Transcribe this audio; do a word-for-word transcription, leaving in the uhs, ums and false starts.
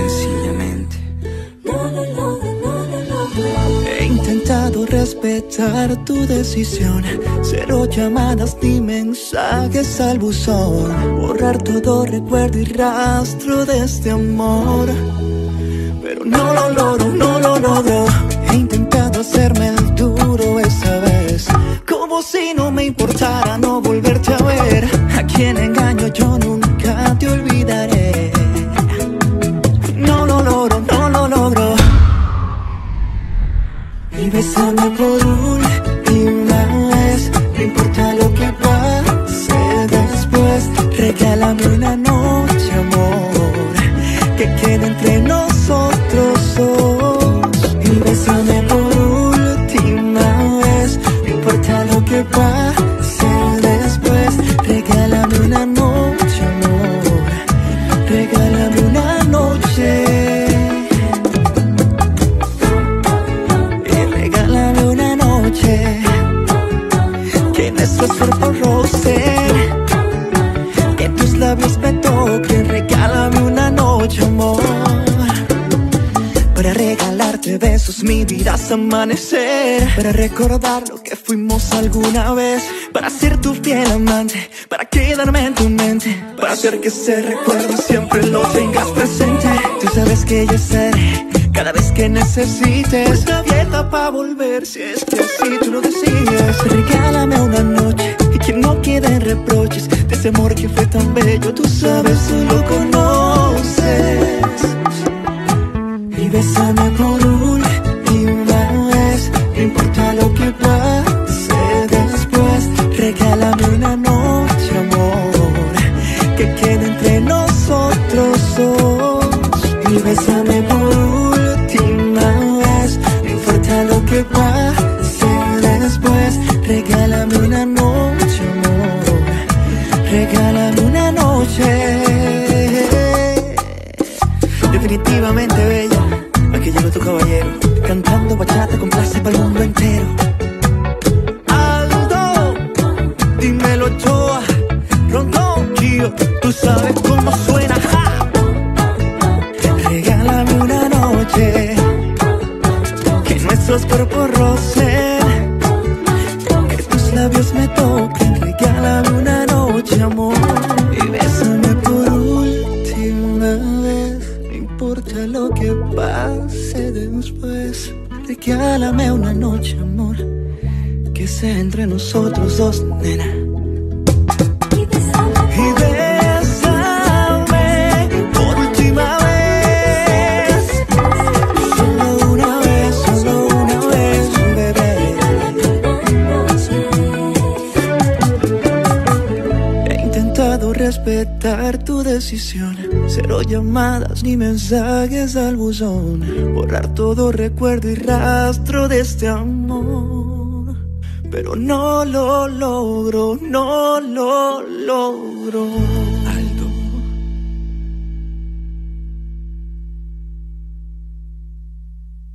sencillamente. He intentado respetar tu decisión, cero llamadas ni mensajes al buzón, borrar todo recuerdo y rastro de este amor, pero no lo logro, no lo logro. He intentado hacerme el duro esa vez, como si no me importara no volverte a ver. A quien engaño yo nunca te olvidaré. No lo logro, no lo logro. Y bésame por última vez, no importa lo que pase después. Regálame una noche, amor, que quede entre nosotros dos. Y bésame por última vez, no importa lo que pase después. Regálame una noche, amor, regálame una noche. Que nuestros cuerpos rocen, que tus labios me toquen. Regálame una noche, amor, para regalarte besos, mi vida hasta amanecer, para recordar lo que fuimos alguna vez, para ser tu fiel amante, para quedarme en tu mente, para hacer que ese recuerdo siempre lo tengas presente. Tú sabes que yo estaré cada vez que necesites, puerta abierta pa' volver si es que así tú lo decides. Regálame una noche y que no queden reproches de ese amor que fue tan bello. Tú sabes, tú lo conoces. Y bésame por última vez, no importa lo que pase después. Regálame una noche, amor, que quede entre nosotros dos. Y bésame por última vez, no importa lo que pase después. Regálame una noche, amor, regálame una noche. Definitivamente bella, aquí llegó tu caballero, cantando bachata con clase para el mundo entero. Aldo, dímelo Ochoa, Rondón, Gio, tú sabes cómo suena, ja. Regálame una noche, que nuestros cuerpos rocen, que tus labios me toquen. Regálame una noche, amor, y bésame por última vez, no importa lo que pase después. Regálame una noche, amor, que sea entre nosotros dos, nena. Y bésame por última vez, solo una vez, solo una vez, bebé. He intentado respetar tu decisión, cero llamadas ni mensajes al buzón, borrar todo recuerdo y rastro de este amor, pero no lo logro, no lo logro.